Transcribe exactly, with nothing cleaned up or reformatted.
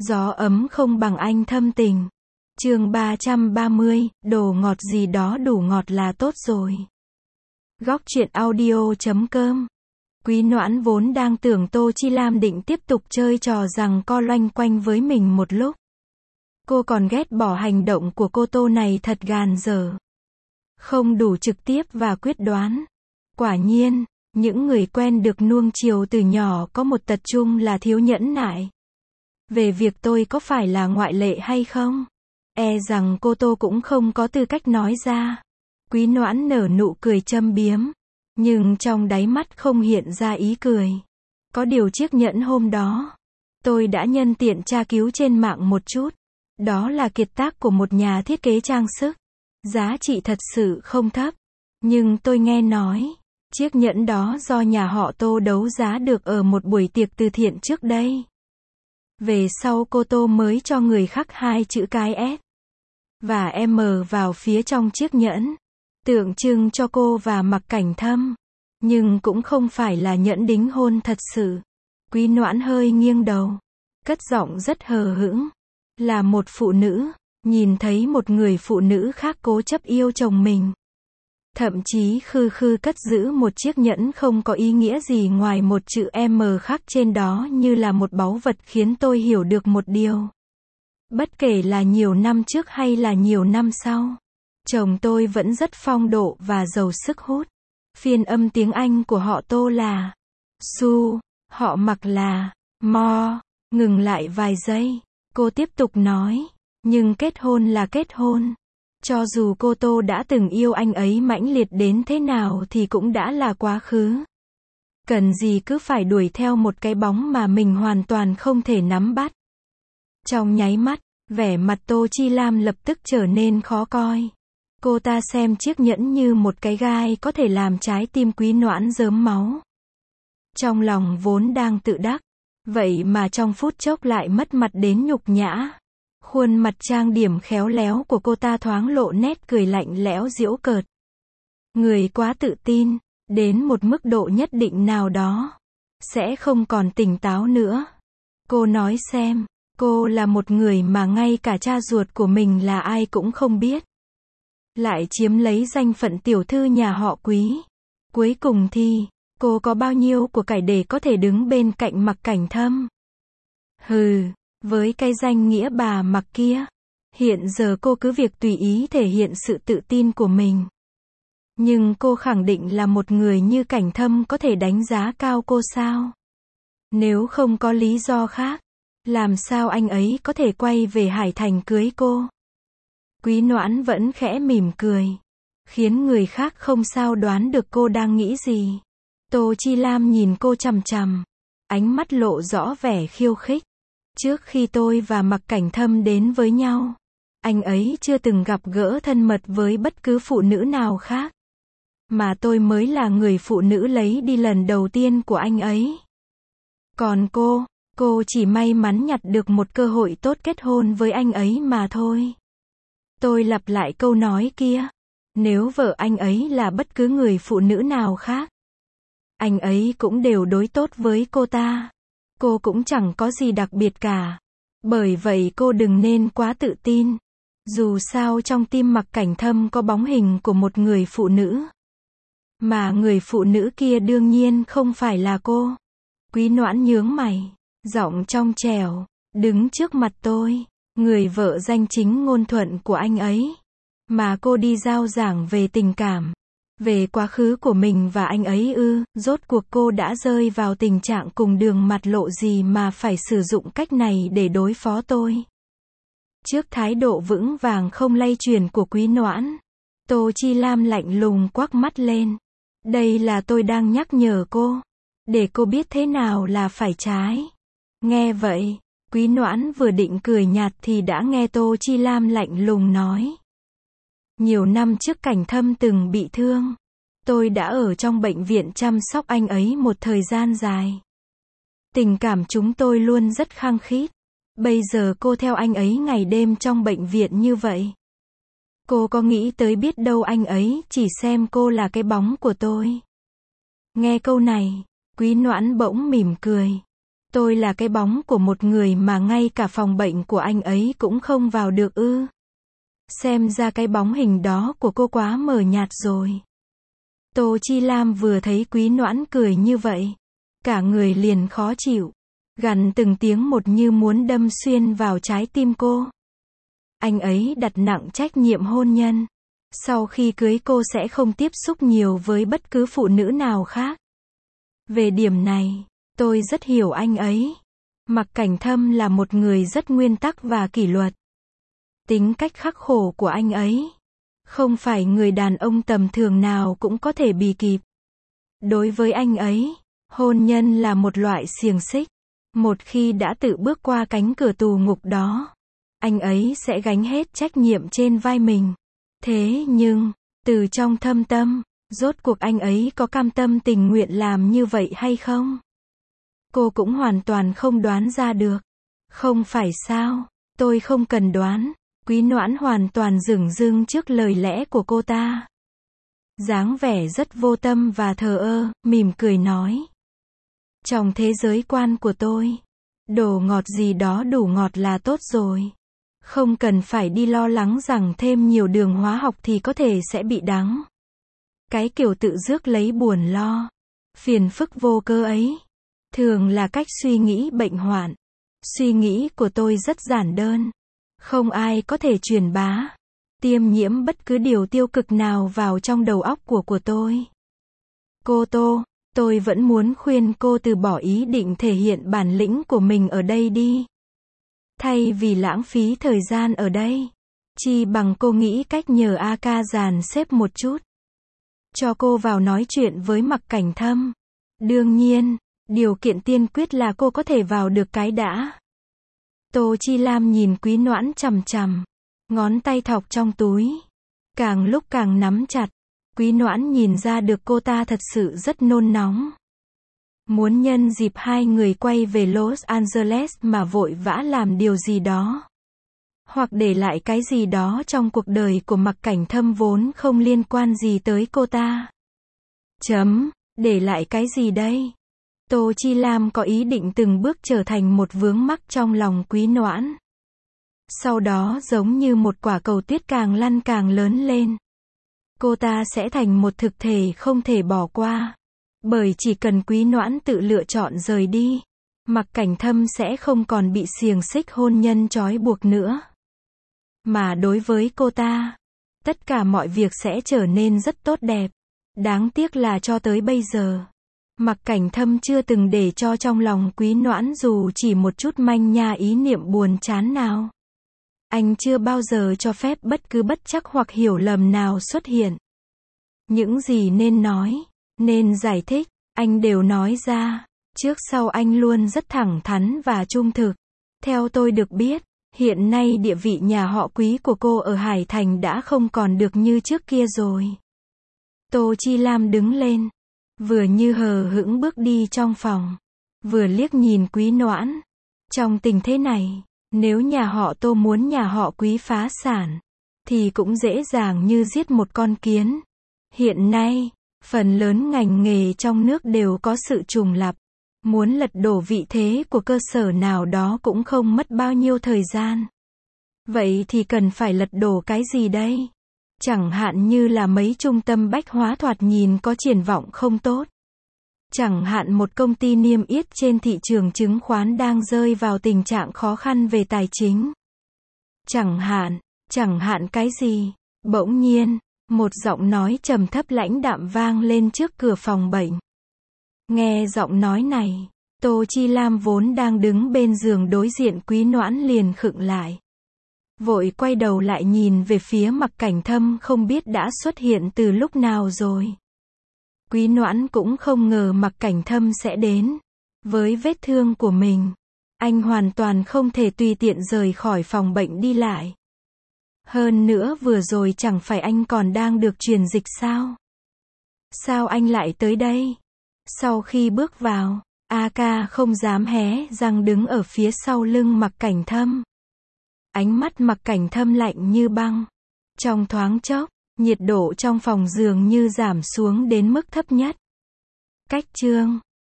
Gió ấm không bằng anh thâm tình. Chương ba trăm ba mươi, đồ ngọt gì đó đủ ngọt là tốt rồi. Góc truyện audio chấm com. Quý Noãn vốn đang tưởng Tô Chi Lam định tiếp tục chơi trò rằng co loanh quanh với mình một lúc. Cô còn ghét bỏ hành động của cô Tô này thật gàn dở. Không đủ trực tiếp và quyết đoán. Quả nhiên, những người quen được nuông chiều từ nhỏ có một tật chung là thiếu nhẫn nại. Về việc tôi có phải là ngoại lệ hay không? E rằng cô Tô cũng không có tư cách nói ra. Quý Noãn nở nụ cười châm biếm. Nhưng trong đáy mắt không hiện ra ý cười. Có điều chiếc nhẫn hôm đó, tôi đã nhân tiện tra cứu trên mạng một chút. Đó là kiệt tác của một nhà thiết kế trang sức. Giá trị thật sự không thấp. Nhưng tôi nghe nói, chiếc nhẫn đó do nhà họ Tô đấu giá được ở một buổi tiệc từ thiện trước đây. Về sau cô Tô mới cho người khắc hai chữ cái S và M vào phía trong chiếc nhẫn, tượng trưng cho cô và Mặc Cảnh Thâm. Nhưng cũng không phải là nhẫn đính hôn thật sự. Quý Noãn hơi nghiêng đầu, cất giọng rất hờ hững. Là một phụ nữ, nhìn thấy một người phụ nữ khác cố chấp yêu chồng mình. Thậm chí khư khư cất giữ một chiếc nhẫn không có ý nghĩa gì ngoài một chữ M khắc trên đó như là một báu vật khiến tôi hiểu được một điều. Bất kể là nhiều năm trước hay là nhiều năm sau, chồng tôi vẫn rất phong độ và giàu sức hút. Phiên âm tiếng Anh của họ Tô là Su, họ Mặc là Mo. Ngừng lại vài giây, cô tiếp tục nói, nhưng kết hôn là kết hôn. Cho dù cô Tô đã từng yêu anh ấy mãnh liệt đến thế nào thì cũng đã là quá khứ. Cần gì cứ phải đuổi theo một cái bóng mà mình hoàn toàn không thể nắm bắt. Trong nháy mắt, vẻ mặt Tô Chi Lam lập tức trở nên khó coi. Cô ta xem chiếc nhẫn như một cái gai có thể làm trái tim Quý Noãn rớm máu. Trong lòng vốn đang tự đắc, vậy mà trong phút chốc lại mất mặt đến nhục nhã. Khuôn mặt trang điểm khéo léo của cô ta thoáng lộ nét cười lạnh lẽo giễu cợt. Người quá tự tin, đến một mức độ nhất định nào đó, sẽ không còn tỉnh táo nữa. Cô nói xem, cô là một người mà ngay cả cha ruột của mình là ai cũng không biết. Lại chiếm lấy danh phận tiểu thư nhà họ Quý. Cuối cùng thì, cô có bao nhiêu của cải để có thể đứng bên cạnh Mặc Cảnh Thâm? Hừ, với cái danh nghĩa bà Mặc kia, hiện giờ cô cứ việc tùy ý thể hiện sự tự tin của mình. Nhưng cô khẳng định là một người như Cảnh Thâm có thể đánh giá cao cô sao? Nếu không có lý do khác, làm sao anh ấy có thể quay về Hải Thành cưới cô? Quý Noãn vẫn khẽ mỉm cười, khiến người khác không sao đoán được cô đang nghĩ gì. Tô Chi Lam nhìn cô chằm chằm, ánh mắt lộ rõ vẻ khiêu khích. Trước khi tôi và Mặc Cảnh Thâm đến với nhau, anh ấy chưa từng gặp gỡ thân mật với bất cứ phụ nữ nào khác. Mà tôi mới là người phụ nữ lấy đi lần đầu tiên của anh ấy. Còn cô, cô chỉ may mắn nhặt được một cơ hội tốt kết hôn với anh ấy mà thôi. Tôi lặp lại câu nói kia. Nếu vợ anh ấy là bất cứ người phụ nữ nào khác, anh ấy cũng đều đối tốt với cô ta. Cô cũng chẳng có gì đặc biệt cả. Bởi vậy cô đừng nên quá tự tin. Dù sao trong tim Mặc Cảnh Thâm có bóng hình của một người phụ nữ. Mà người phụ nữ kia đương nhiên không phải là cô. Quý Noãn nhướng mày, giọng trong trẻo, đứng trước mặt tôi, người vợ danh chính ngôn thuận của anh ấy. Mà cô đi giao giảng về tình cảm, về quá khứ của mình và anh ấy ư? Rốt cuộc cô đã rơi vào tình trạng cùng đường mặt lộ gì mà phải sử dụng cách này để đối phó tôi? Trước thái độ vững vàng không lay chuyển của Quý Noãn, Tô Chi Lam lạnh lùng quắc mắt lên. Đây là tôi đang nhắc nhở cô, để cô biết thế nào là phải trái. Nghe vậy, Quý Noãn vừa định cười nhạt thì đã nghe Tô Chi Lam lạnh lùng nói. Nhiều năm trước Cảnh Thâm từng bị thương. Tôi đã ở trong bệnh viện chăm sóc anh ấy một thời gian dài. Tình cảm chúng tôi luôn rất khăng khít. Bây giờ cô theo anh ấy ngày đêm trong bệnh viện như vậy. Cô có nghĩ tới biết đâu anh ấy chỉ xem cô là cái bóng của tôi. Nghe câu này, Quý Noãn bỗng mỉm cười. Tôi là cái bóng của một người mà ngay cả phòng bệnh của anh ấy cũng không vào được ư? Xem ra cái bóng hình đó của cô quá mờ nhạt rồi. Tô Chi Lam vừa thấy Quý Noãn cười như vậy, cả người liền khó chịu, gằn từng tiếng một như muốn đâm xuyên vào trái tim cô. Anh ấy đặt nặng trách nhiệm hôn nhân. Sau khi cưới cô sẽ không tiếp xúc nhiều với bất cứ phụ nữ nào khác. Về điểm này, tôi rất hiểu anh ấy. Mạc Cảnh Thâm là một người rất nguyên tắc và kỷ luật. Tính cách khắc khổ của anh ấy, không phải người đàn ông tầm thường nào cũng có thể bì kịp. Đối với anh ấy, hôn nhân là một loại xiềng xích. Một khi đã tự bước qua cánh cửa tù ngục đó, anh ấy sẽ gánh hết trách nhiệm trên vai mình. Thế nhưng, từ trong thâm tâm, rốt cuộc anh ấy có cam tâm tình nguyện làm như vậy hay không? Cô cũng hoàn toàn không đoán ra được. Không phải sao? Tôi không cần đoán. Quý Noãn hoàn toàn dửng dưng trước lời lẽ của cô ta. Dáng vẻ rất vô tâm và thờ ơ, mỉm cười nói. Trong thế giới quan của tôi, đồ ngọt gì đó đủ ngọt là tốt rồi. Không cần phải đi lo lắng rằng thêm nhiều đường hóa học thì có thể sẽ bị đắng. Cái kiểu tự rước lấy buồn lo, phiền phức vô cớ ấy, thường là cách suy nghĩ bệnh hoạn. Suy nghĩ của tôi rất giản đơn. Không ai có thể truyền bá, tiêm nhiễm bất cứ điều tiêu cực nào vào trong đầu óc của của tôi. Cô Tô, tôi vẫn muốn khuyên cô từ bỏ ý định thể hiện bản lĩnh của mình ở đây đi. Thay vì lãng phí thời gian ở đây, chi bằng cô nghĩ cách nhờ A ca dàn xếp một chút. Cho cô vào nói chuyện với Mạc Cảnh Thâm. Đương nhiên, điều kiện tiên quyết là cô có thể vào được cái đã. Tô Chi Lam nhìn Quý Noãn chằm chằm, ngón tay thọc trong túi, càng lúc càng nắm chặt. Quý Noãn nhìn ra được cô ta thật sự rất nôn nóng. Muốn nhân dịp hai người quay về Los Angeles mà vội vã làm điều gì đó. Hoặc để lại cái gì đó trong cuộc đời của Mạc Cảnh Thâm vốn không liên quan gì tới cô ta. Chấm, để lại cái gì đây? Tô Chi Lam có ý định từng bước trở thành một vướng mắc trong lòng Quý Noãn. Sau đó giống như một quả cầu tuyết càng lăn càng lớn lên. Cô ta sẽ thành một thực thể không thể bỏ qua. Bởi chỉ cần Quý Noãn tự lựa chọn rời đi, Mạc Cảnh Thâm sẽ không còn bị xiềng xích hôn nhân trói buộc nữa. Mà đối với cô ta, tất cả mọi việc sẽ trở nên rất tốt đẹp. Đáng tiếc là cho tới bây giờ, Mạc Cảnh Thâm chưa từng để cho trong lòng Quý Noãn dù chỉ một chút manh nha ý niệm buồn chán nào. Anh chưa bao giờ cho phép bất cứ bất trắc hoặc hiểu lầm nào xuất hiện. Những gì nên nói, nên giải thích, anh đều nói ra. Trước sau anh luôn rất thẳng thắn và trung thực. Theo tôi được biết, hiện nay địa vị nhà họ Quý của cô ở Hải Thành đã không còn được như trước kia rồi. Tô Chi Lam đứng lên, vừa như hờ hững bước đi trong phòng, vừa liếc nhìn Quý Noãn. Trong tình thế này, nếu nhà họ Tô muốn nhà họ Quý phá sản, thì cũng dễ dàng như giết một con kiến. Hiện nay, phần lớn ngành nghề trong nước đều có sự trùng lặp. Muốn lật đổ vị thế của cơ sở nào đó cũng không mất bao nhiêu thời gian. Vậy thì cần phải lật đổ cái gì đây? Chẳng hạn như là mấy trung tâm bách hóa thoạt nhìn có triển vọng không tốt. Chẳng hạn một công ty niêm yết trên thị trường chứng khoán đang rơi vào tình trạng khó khăn về tài chính. Chẳng hạn, chẳng hạn cái gì? Bỗng nhiên, một giọng nói trầm thấp lãnh đạm vang lên trước cửa phòng bệnh. Nghe giọng nói này, Tô Chi Lam vốn đang đứng bên giường đối diện Quý Noãn liền khựng lại. Vội quay đầu lại nhìn về phía Mạc Cảnh Thâm không biết đã xuất hiện từ lúc nào rồi. Quý Noãn cũng không ngờ Mạc Cảnh Thâm sẽ đến. Với vết thương của mình, anh hoàn toàn không thể tùy tiện rời khỏi phòng bệnh đi lại. Hơn nữa vừa rồi chẳng phải anh còn đang được truyền dịch sao? Sao anh lại tới đây? Sau khi bước vào, A ca không dám hé răng đứng ở phía sau lưng Mạc Cảnh Thâm. Ánh mắt Mạc Cảnh Thâm lạnh như băng. Trong thoáng chốc, nhiệt độ trong phòng dường như giảm xuống đến mức thấp nhất. Cách chương